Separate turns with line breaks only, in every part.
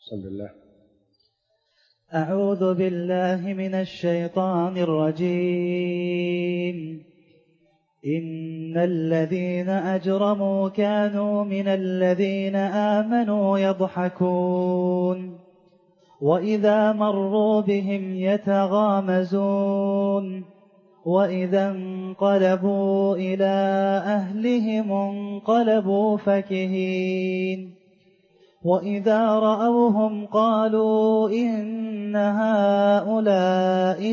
بسم الله.
أعوذ بالله من الشيطان الرجيم. إن الذين أجرموا كانوا من الذين آمنوا يضحكون وإذا مروا بهم يتغامزون وإذا انقلبوا إلى أهلهم انقلبوا فكهين وإذا رأوهم قالوا إن هؤلاء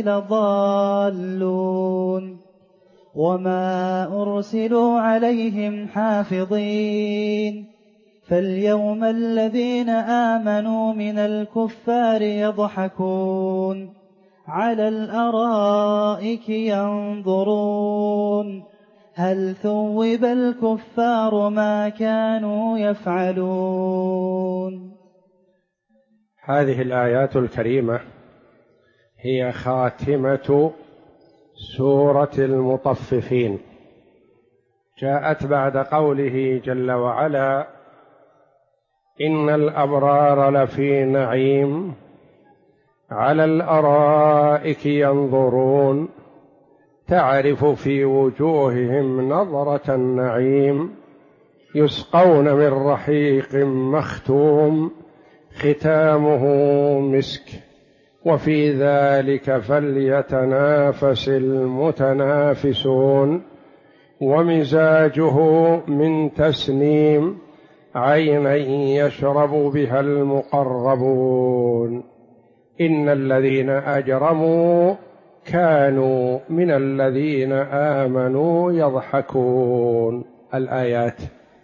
لضالون وما أرسلوا عليهم حافظين فاليوم الذين آمنوا من الكفار يضحكون على الأرائك ينظرون هل ثوب الكفار ما كانوا يفعلون.
هذه الآيات الكريمة هي خاتمة سورة المطففين، جاءت بعد قوله جل وعلا: إن الأبرار لفي نعيم على الأرائك ينظرون تعرف في وجوههم نظرة النعيم يسقون من رحيق مختوم ختامه مسك وفي ذلك فليتنافس المتنافسون ومزاجه من تسنيم عينا يشرب بها المقربون. إن الذين أجرموا كانوا من الذين آمنوا يضحكون. الآيات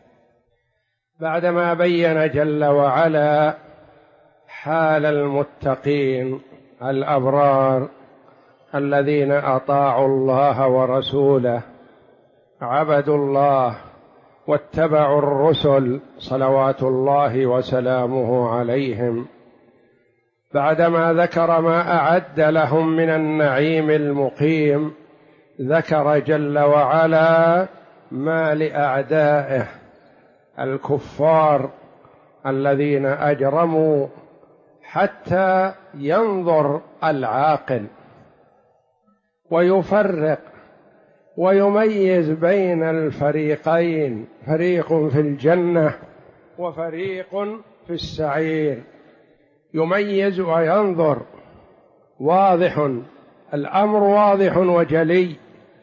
بعدما بين جل وعلا حال المتقين الأبرار الذين أطاعوا الله ورسوله، عبدوا الله واتبعوا الرسل صلوات الله وسلامه عليهم، بعدما ذكر ما أعد لهم من النعيم المقيم، ذكر جل وعلا ما لأعدائه الكفار الذين أجرموا، حتى ينظر العاقل ويفرق ويميز بين الفريقين، فريق في الجنة وفريق في السعير، يميز وينظر، واضح الأمر، واضح وجلي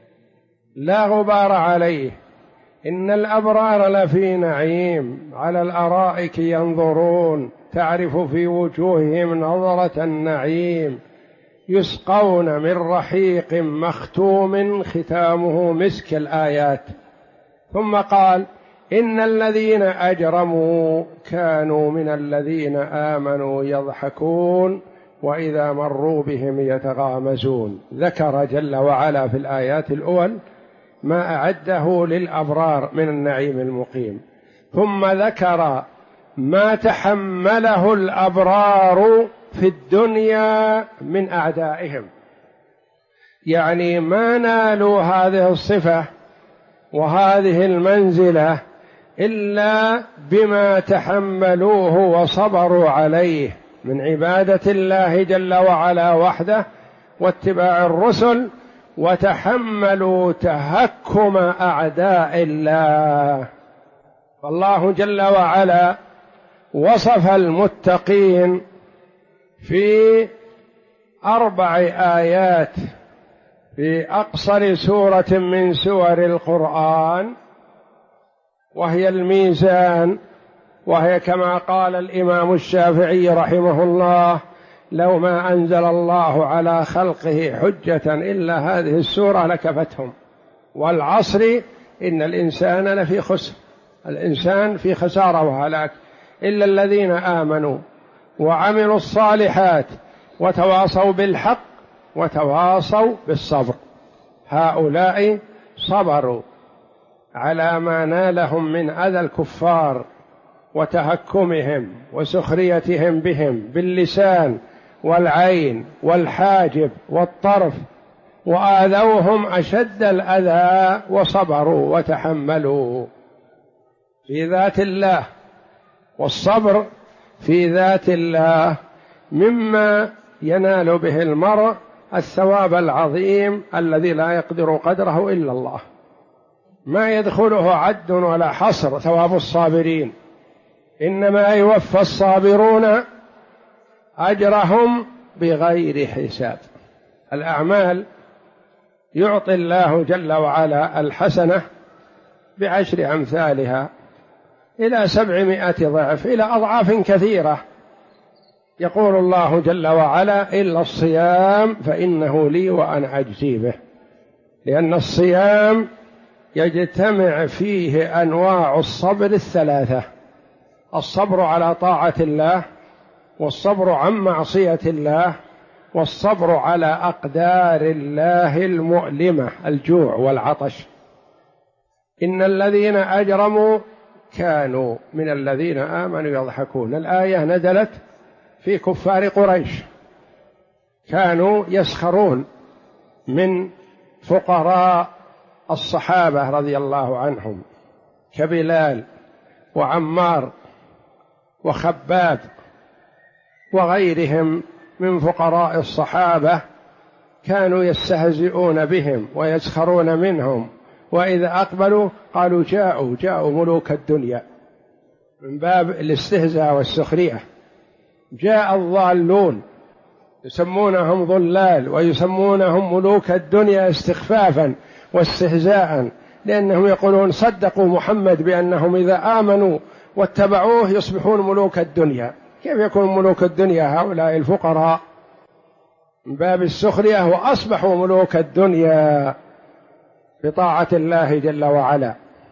لا غبار عليه. إن الأبرار لفي نعيم على الأرائك ينظرون تعرف في وجوههم نظرة النعيم يسقون من رحيق مختوم ختامه مسك. الآيات. ثم قال: إن الذين أجرموا كانوا من الذين آمنوا يضحكون وإذا مروا بهم يتغامزون. ذكر جل وعلا في الآيات الأول ما أعده للأبرار من النعيم المقيم، ثم ذكر ما تحمله الأبرار في الدنيا من أعدائهم، يعني ما نالوا هذه الصفة وهذه المنزلة إلا بما تحملوه وصبروا عليه من عبادة الله جل وعلا وحده واتباع الرسل، وتحملوا تهكم أعداء الله. فالله جل وعلا وصف المتقين في 4 آيات في أقصر سورة من سور القرآن، وهي الميزان، وهي كما قال الإمام الشافعي رحمه الله: لو ما أنزل الله على خلقه حجة إلا هذه السورة لكفتهم. والعصر إن الإنسان لفي خسر، الإنسان في خسارة وهلاك، إلا الذين آمنوا وعملوا الصالحات وتواصوا بالحق وتواصوا بالصبر، هؤلاء صبروا على ما نالهم من أذى الكفار وتهكمهم وسخريتهم بهم باللسان والعين والحاجب والطرف، وآذوهم أشد الأذى وصبروا وتحملوا في ذات الله. والصبر في ذات الله مما ينال به المرء الثواب العظيم الذي لا يقدر قدره إلا الله، ما يدخله عد ولا حصر ثواب الصابرين، إنما يوفى الصابرون أجرهم بغير حساب. الأعمال يعطي الله جل وعلا الحسنة ب10 أمثالها إلى 700 ضعف، إلى أضعاف كثيرة. يقول الله جل وعلا: إلا الصيام فإنه لي وأنا أجزي به، لأن الصيام يجتمع فيه أنواع الصبر 3: الصبر على طاعة الله، والصبر عن معصية الله، والصبر على أقدار الله المؤلمة، الجوع والعطش. إن الذين أجرموا كانوا من الذين آمنوا يضحكون. الآية نزلت في كفار قريش، كانوا يسخرون من فقراء الصحابة رضي الله عنهم كبلال وعمار وخباب وغيرهم من فقراء الصحابة، كانوا يستهزئون بهم ويسخرون منهم، وإذا أقبلوا قالوا جاءوا ملوك الدنيا، من باب الاستهزاء والسخرية. جاء الضالون، يسمونهم ضلال ويسمونهم ملوك الدنيا استخفافا واستهزاء، لأنهم يقولون صدقوا محمد بأنهم إذا آمنوا واتبعوه يصبحون ملوك الدنيا. كيف يكون ملوك الدنيا هؤلاء الفقراء؟ من باب السخرية، وأصبحوا ملوك الدنيا بطاعة الله جل وعلا.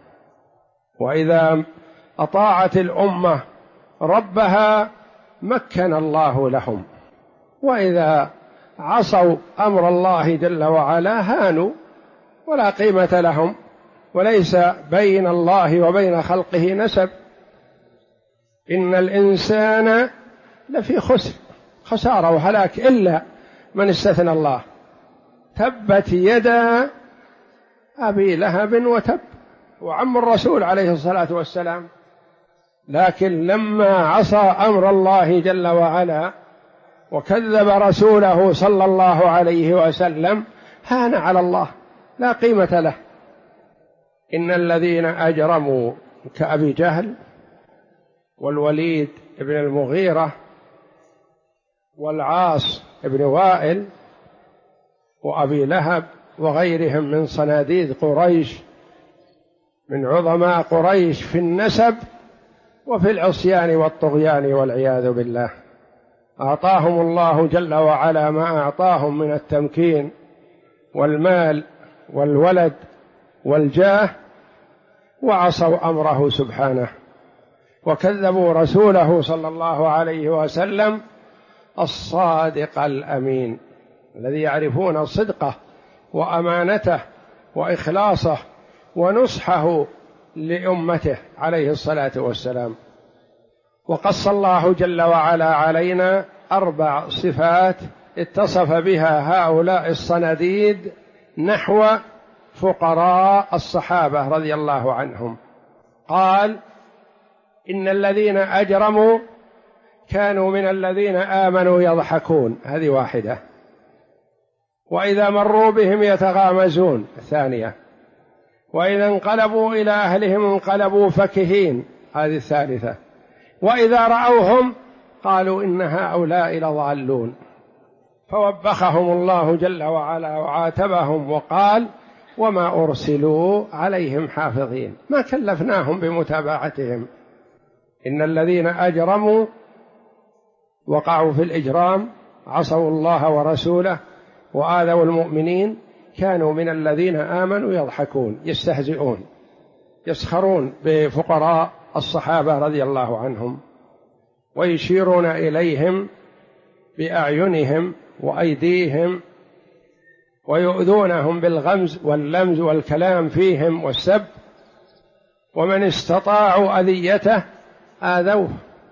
وإذا أطاعت الأمة ربها مكن الله لهم، وإذا عصوا أمر الله جل وعلا هانوا ولا قيمة لهم، وليس بين الله وبين خلقه نسب. إن الإنسان لفي خسارة وهلاك إلا من استثنى الله. تبت يدا أبي لهب وتب، وعم الرسول عليه الصلاة والسلام، لكن لما عصى أمر الله جل وعلا وكذب رسوله صلى الله عليه وسلم هان على الله، لا قيمة له. إن الذين أجرموا كأبي جهل والوليد بن المغيرة والعاص بن وائل وأبي لهب وغيرهم من صناديد قريش، من عظماء قريش في النسب وفي العصيان والطغيان والعياذ بالله، أعطاهم الله جل وعلا ما أعطاهم من التمكين والمال والولد والجاه، وعصوا أمره سبحانه وكذبوا رسوله صلى الله عليه وسلم الصادق الأمين، الذي يعرفون صدقه وأمانته وإخلاصه ونصحه لأمته عليه الصلاة والسلام. وقص الله جل وعلا علينا 4 صفات اتصف بها هؤلاء الصناديد نحو فقراء الصحابة رضي الله عنهم. قال: إن الذين أجرموا كانوا من الذين آمنوا يضحكون، هذه واحدة. وإذا مروا بهم يتغامزون، الثانية. وإذا انقلبوا إلى أهلهم انقلبوا فكهين، هذه الثالثة. وإذا رأوهم قالوا إن هؤلاء لضالون، فوبخهم الله جل وعلا وعاتبهم وقال: وما أرسلوا عليهم حافظين، ما كلفناهم بمتابعتهم. إن الذين أجرموا وقعوا في الإجرام، عصوا الله ورسوله وآذوا المؤمنين، كانوا من الذين آمنوا يضحكون، يستهزئون، يسخرون بفقراء الصحابة رضي الله عنهم، ويشيرون إليهم بأعينهم وأيديهم، ويؤذونهم بالغمز واللمز والكلام فيهم والسب، ومن استطاعوا أذيته آذوه.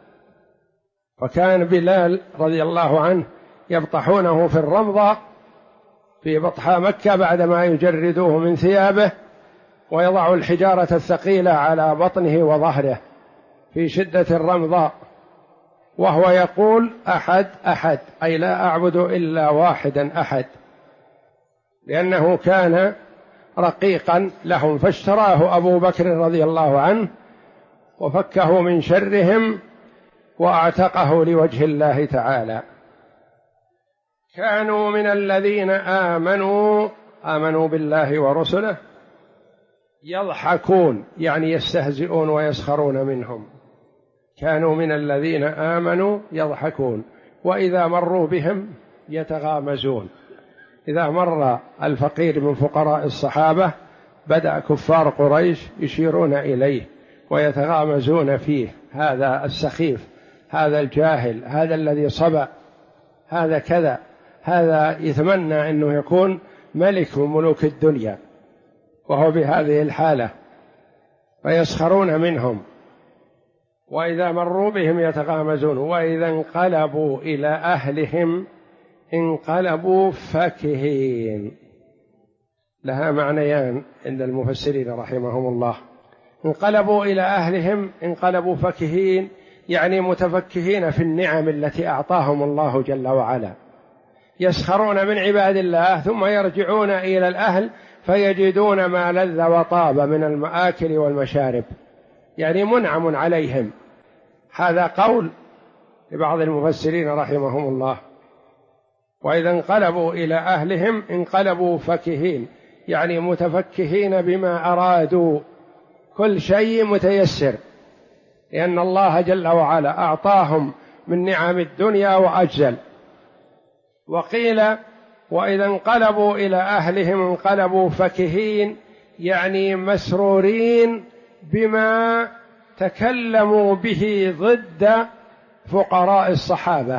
وكان بلال رضي الله عنه يبطحونه في الرمضة في بطحاء مكة بعدما يجردوه من ثيابه، ويضع الحجارة الثقيلة على بطنه وظهره في شدة الرمضاء، وهو يقول أحد أحد، أي لا أعبد إلا واحدا أحد، لأنه كان رقيقا لهم، فاشتراه أبو بكر رضي الله عنه وفكه من شرهم وأعتقه لوجه الله تعالى. كانوا من الذين آمنوا بالله ورسله يضحكون، يعني يستهزئون ويسخرون منهم. كانوا من الذين آمنوا يضحكون، وإذا مروا بهم يتغامزون. إذا مر الفقير من فقراء الصحابة بدأ كفار قريش يشيرون إليه ويتغامزون فيه، هذا السخيف، هذا الجاهل، هذا الذي صبأ، هذا كذا، هذا يتمنى أنه يكون ملك من ملوك الدنيا وهو بهذه الحالة، فيسخرون منهم. وإذا مروا بهم يتغامزون، وإذا انقلبوا إلى أهلهم انقلبوا فكهين. لها معنيان عند المفسرين رحمهم الله. انقلبوا إلى أهلهم انقلبوا فكهين، يعني متفكهين في النعم التي أعطاهم الله جل وعلا، يسخرون من عباد الله ثم يرجعون إلى الأهل فيجدون ما لذ وطاب من المآكل والمشارب، يعني منعم عليهم. هذا قول لبعض المفسرين رحمهم الله. وإذا انقلبوا إلى أهلهم انقلبوا فكهين، يعني متفكهين بما أرادوا، كل شيء متيسر، لأن الله جل وعلا أعطاهم من نعم الدنيا وأجزل. وقيل وإذا انقلبوا إلى أهلهم انقلبوا فكهين، يعني مسرورين بما تكلموا به ضد فقراء الصحابة،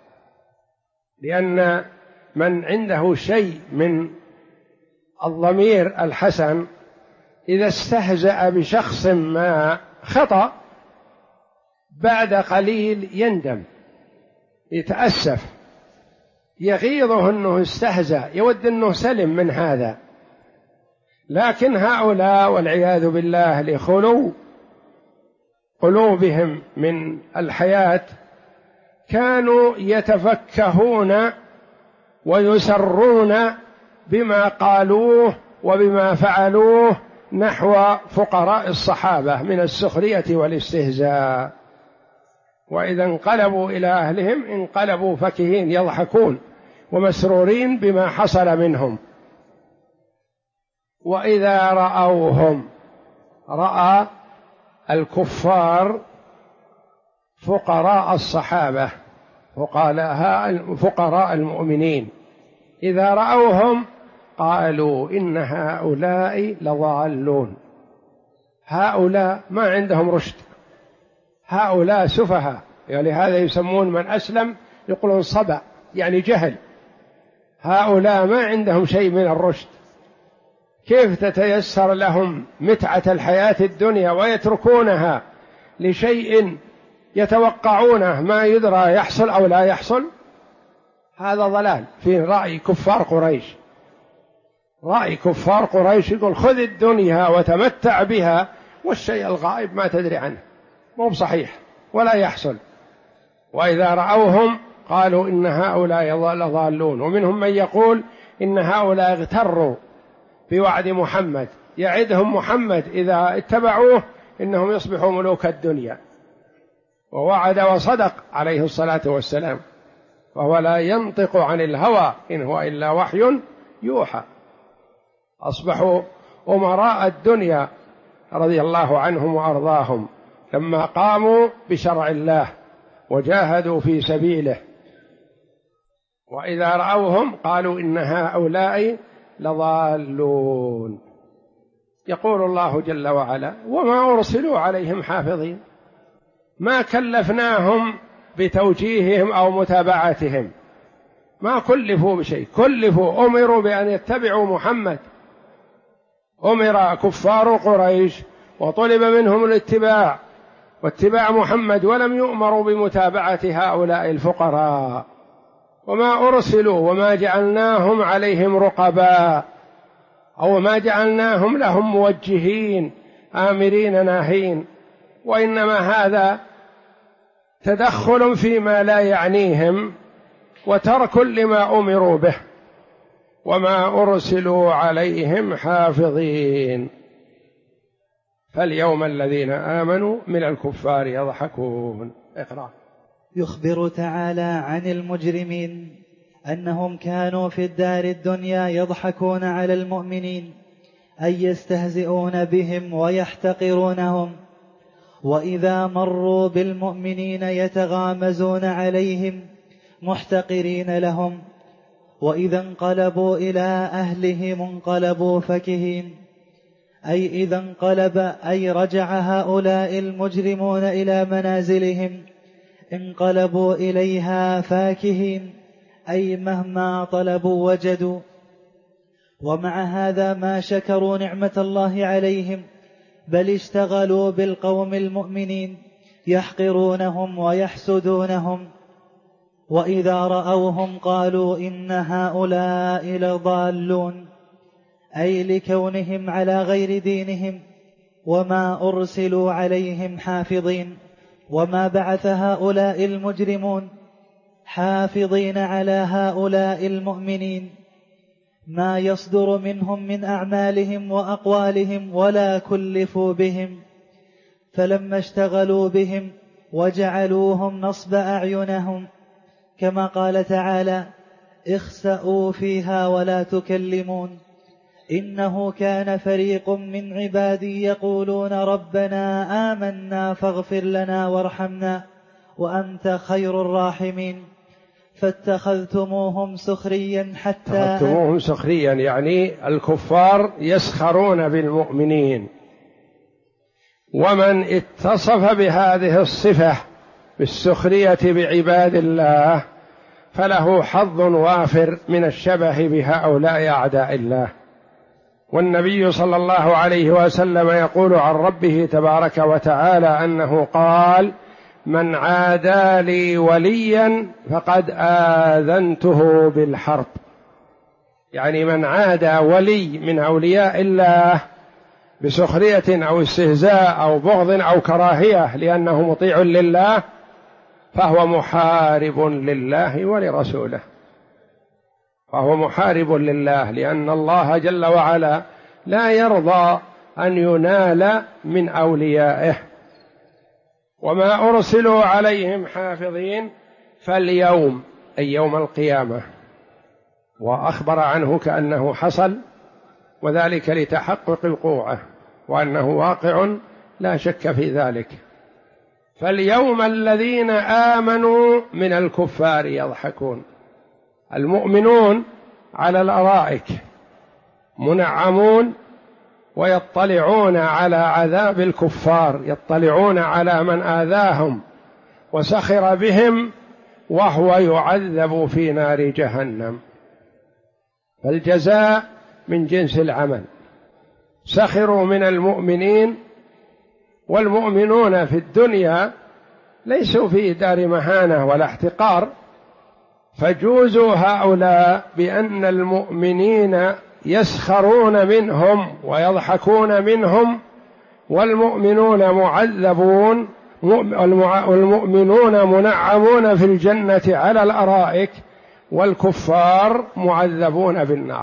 لأن من عنده شيء من الضمير الحسن إذا استهزأ بشخص ما خطأ بعد قليل يندم، يتأسف، يغيظه أنه استهزأ، يود أنه سلم من هذا. لكن هؤلاء والعياذ بالله لخلو قلوبهم من الحياة كانوا يتفكهون ويسرون بما قالوه وبما فعلوه نحو فقراء الصحابة من السخرية والاستهزاء. وإذا انقلبوا إلى أهلهم انقلبوا فكهين، يضحكون ومسرورين بما حصل منهم. وإذا رأوهم، رأى الكفار فقراء الصحابة، فقراء المؤمنين، إذا رأوهم قالوا إن هؤلاء لضالون، هؤلاء ما عندهم رشد، هؤلاء سفهاء، يعني هذا يسمون من أسلم يقولون صبأ، يعني جهل، هؤلاء ما عندهم شيء من الرشد. كيف تتيسر لهم متعة الحياة الدنيا ويتركونها لشيء يتوقعونه ما يدرى يحصل أو لا يحصل؟ هذا ضلال في رأي كفار قريش. رأي كفار قريش يقول خذ الدنيا وتمتع بها، والشيء الغائب ما تدري عنه، مو بصحيح ولا يحصل. وإذا رأوهم قالوا إن هؤلاء لضالون. ومنهم من يقول إن هؤلاء اغتروا بوعد محمد، يعدهم محمد إذا اتبعوه إنهم يصبحوا ملوك الدنيا، ووعد وصدق عليه الصلاة والسلام، وهو لا ينطق عن الهوى إن هو إلا وحي يوحى. أصبحوا أمراء الدنيا رضي الله عنهم وأرضاهم لما قاموا بشرع الله وجاهدوا في سبيله. وإذا رأوهم قالوا إن هؤلاء لضالون. يقول الله جل وعلا وما أرسلوا عليهم حافظين، ما كلفناهم بتوجيههم أو متابعتهم، ما كلفوا بشيء، كلفوا أمروا بأن يتبعوا محمد، أمر كفار قريش وطلب منهم الاتباع واتباع محمد، ولم يؤمروا بمتابعة هؤلاء الفقراء. وما أرسلوا وما جعلناهم عليهم رقباء، أو ما جعلناهم لهم موجهين آمرين ناهين، وإنما هذا تدخل فيما لا يعنيهم وترك لما أمروا به، وما أرسلوا عليهم حافظين. فاليوم الذين آمنوا من الكفار يضحكون. اقرأ.
يخبر تعالى عن المجرمين أنهم كانوا في الدار الدنيا يضحكون على المؤمنين، أي يستهزئون بهم ويحتقرونهم، وإذا مروا بالمؤمنين يتغامزون عليهم محتقرين لهم، وإذا انقلبوا إلى أهلهم انقلبوا فكهين، أي إذا انقلب أي رجع هؤلاء المجرمون إلى منازلهم انقلبوا إليها فاكهين، أي مهما طلبوا وجدوا. ومع هذا ما شكروا نعمة الله عليهم، بل اشتغلوا بالقوم المؤمنين يحقرونهم ويحسدونهم، وإذا رأوهم قالوا إن هؤلاء لضالون، أي لكونهم على غير دينهم، وما أرسلوا عليهم حافظين، وما بعث هؤلاء المجرمون حافظين على هؤلاء المؤمنين ما يصدر منهم من أعمالهم وأقوالهم، ولا كلفوا بهم، فلما اشتغلوا بهم وجعلوهم نصب أعينهم، كما قال تعالى: اخسأوا فيها ولا تكلمون، إنه كان فريق من عبادي يقولون ربنا آمنا فاغفر لنا وارحمنا وأنت خير الراحمين، فاتخذتموهم سخريا
اتخذتموهم سخريا، يعني الكفار يسخرون بالمؤمنين. ومن اتصف بهذه الصفة بالسخرية بعباد الله فله حظ وافر من الشبه بهؤلاء أعداء الله. والنبي صلى الله عليه وسلم يقول عن ربه تبارك وتعالى أنه قال: من عادى لي وليا فقد آذنته بالحرب. يعني من عادى ولي من أولياء الله بسخرية أو استهزاء أو بغض أو كراهية لأنه مطيع لله فهو محارب لله ولرسوله، فهو محارب لله، لأن الله جل وعلا لا يرضى أن ينال من أوليائه. وما أرسلوا عليهم حافظين، فاليوم أي يوم القيامة، وأخبر عنه كأنه حصل، وذلك لتحقق وقوعه وأنه واقع لا شك في ذلك. فاليوم الذين آمنوا من الكفار يضحكون. المؤمنون على الأرائك منعمون ويطلعون على عذاب الكفار، يطلعون على من آذاهم وسخر بهم وهو يعذب في نار جهنم. فالجزاء من جنس العمل. سخروا من المؤمنين، والمؤمنون في الدنيا ليسوا في دار مهانة ولا احتقار، فجوزوا هؤلاء بأن المؤمنين يسخرون منهم ويضحكون منهم، والمؤمنون معذبون، والمؤمنون منعمون في الجنة على الأرائك، والكفار معذبون بالنار.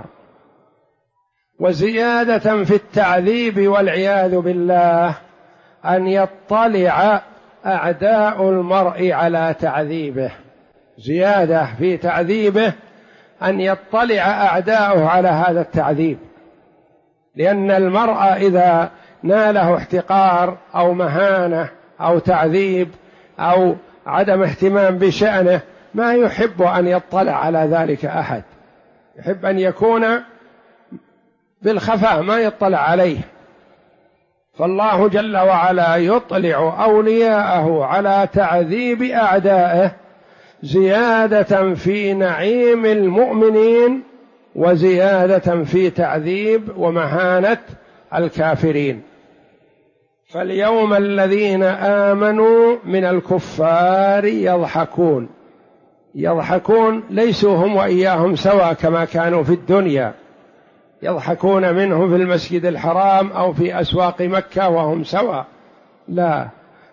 وزيادة في التعذيب والعياذ بالله أن يطلع أعداء المرء على تعذيبه، زيادة في تعذيبه أن يطلع أعداؤه على هذا التعذيب، لأن المرء إذا ناله احتقار أو مهانة أو تعذيب أو عدم اهتمام بشأنه ما يحب أن يطلع على ذلك أحد، يحب أن يكون بالخفاء ما يطلع عليه. فالله جل وعلا يطلع أولياءه على تعذيب أعدائه، زيادة في نعيم المؤمنين وزيادة في تعذيب ومهانة الكافرين. فاليوم الذين آمنوا من الكفار يضحكون. يضحكون ليسوا هم وإياهم سواء كما كانوا في الدنيا، يضحكون منه في المسجد الحرام أو في أسواق مكة وهم سواء، لا،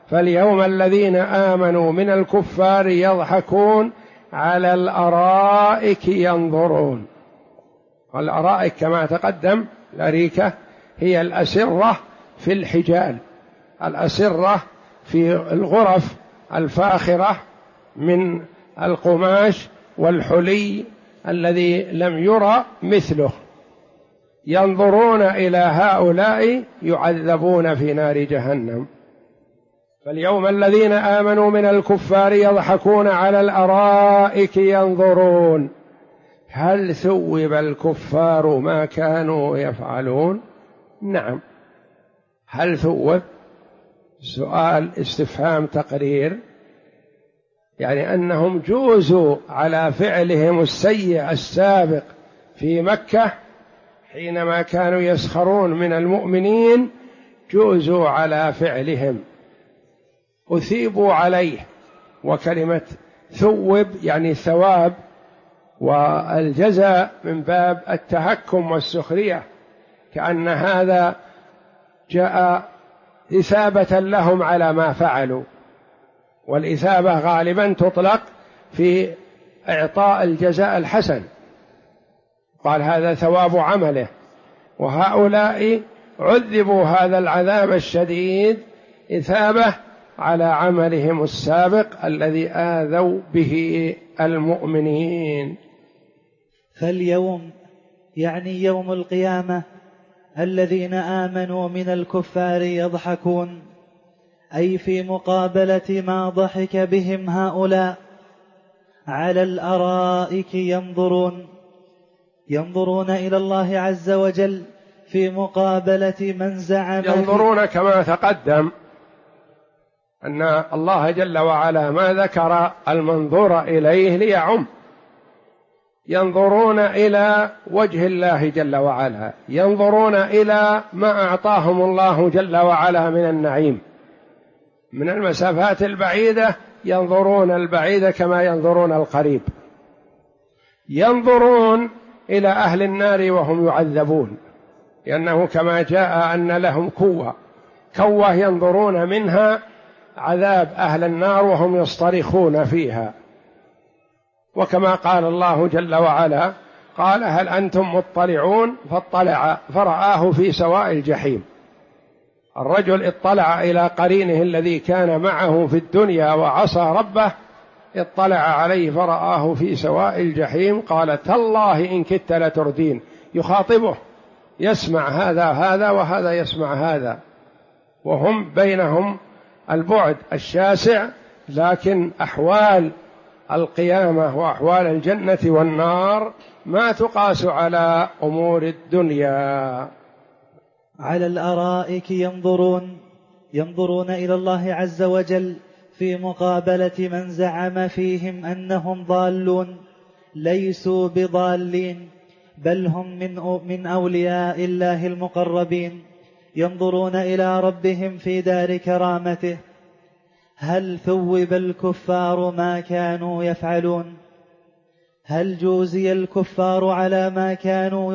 فاليوم الذين آمنوا من الكفار يضحكون على الأرائك ينظرون. والأرائك كما تقدم الأريكة هي الأسرة في الحجال، الأسرة في الغرف الفاخرة من القماش والحلي الذي لم يرى مثله، ينظرون إلى هؤلاء يعذبون في نار جهنم. فاليوم الذين آمنوا من الكفار يضحكون على الأرائك ينظرون هل ثوب الكفار ما كانوا يفعلون؟ نعم. هل ثوب؟ سؤال استفهام تقرير، يعني أنهم جوزوا على فعلهم السيء السابق في مكة حينما كانوا يسخرون من المؤمنين، جوزوا على فعلهم أثيبوا عليه. وكلمة ثوب يعني ثواب، والجزاء من باب التهكم والسخرية، كأن هذا جاء إثابة لهم على ما فعلوا. والإثابة غالبا تطلق في إعطاء الجزاء الحسن، قال هذا ثواب عمله، وهؤلاء عذبوا هذا العذاب الشديد إثابة على عملهم السابق الذي آذوا به المؤمنين.
فاليوم يعني يوم القيامة الذين آمنوا من الكفار يضحكون، أي في مقابلة ما ضحك بهم هؤلاء، على الأرائك ينظرون إلى الله عز وجل في مقابلة من زعم
ينظرون كما تقدم أن الله جل وعلا ما ذكر المنظور إليه ليعم، ينظرون إلى وجه الله جل وعلا، ينظرون إلى ما أعطاهم الله جل وعلا من النعيم. من المسافات البعيدة ينظرون البعيد كما ينظرون القريب، ينظرون إلى أهل النار وهم يعذبون، لأنه كما جاء أن لهم كوة ينظرون منها عذاب أهل النار وهم يصطرخون فيها. وكما قال الله جل وعلا قال هل أنتم مطلعون؟ فاطلع فرآه في سواء الجحيم. الرجل اطلع إلى قرينه الذي كان معه في الدنيا وعصى ربه، اطلع عليه فرآه في سواء الجحيم، قال تالله إن كدت لتردين. يخاطبه، يسمع هذا وهذا يسمع هذا، وهم بينهم البعد الشاسع، لكن أحوال القيامة وأحوال الجنة والنار ما تقاس على أمور الدنيا.
على الأرائك ينظرون إلى الله عز وجل في مقابلة من زعم فيهم أنهم ضالون، ليسوا بضالين بل هم من أولياء الله المقربين، ينظرون إلى ربهم في دار كرامته. هل ثوب الكفار ما كانوا يفعلون؟ هل جوزي الكفار على ما كانوا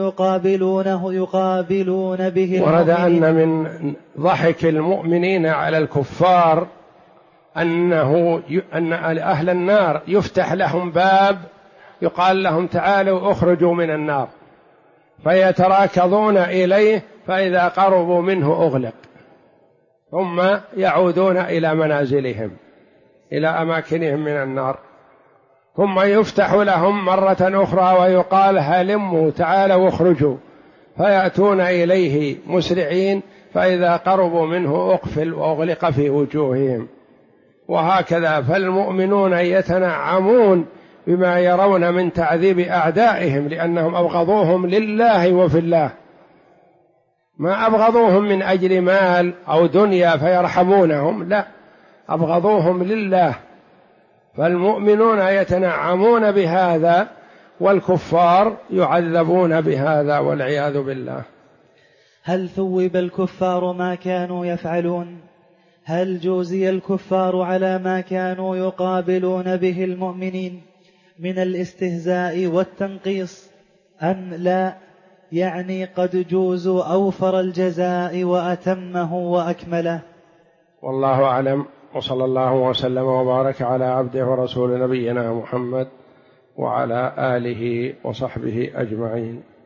يقابلون به؟
ورد أن من ضحك المؤمنين على الكفار أن أهل النار يفتح لهم باب يقال لهم تعالوا اخرجوا من النار، فيتراكضون إليه، فإذا قربوا منه أغلق، ثم يعودون إلى منازلهم إلى أماكنهم من النار، ثم يفتح لهم مرة أخرى ويقال هلموا تعالوا اخرجوا، فيأتون إليه مسرعين، فإذا قربوا منه أقفل وأغلق في وجوههم. وهكذا فالمؤمنون يتنعمون بما يرون من تعذيب أعدائهم، لأنهم أبغضوهم لله وفي الله، ما أبغضوهم من أجل مال أو دنيا فيرحمونهم، لا، أبغضوهم لله. فالمؤمنون يتنعمون بهذا والكفار يعذبون بهذا والعياذ بالله.
هل ثوب الكفار ما كانوا يفعلون؟ هل جوزي الكفار على ما كانوا يقابلون به المؤمنين من الاستهزاء والتنقيص أم لا؟ يعني قد جوزوا أوفر الجزاء وأتمه وأكمله.
والله أعلم، وصلى الله وسلم وبارك على عبده ورسول نبينا محمد وعلى آله وصحبه أجمعين.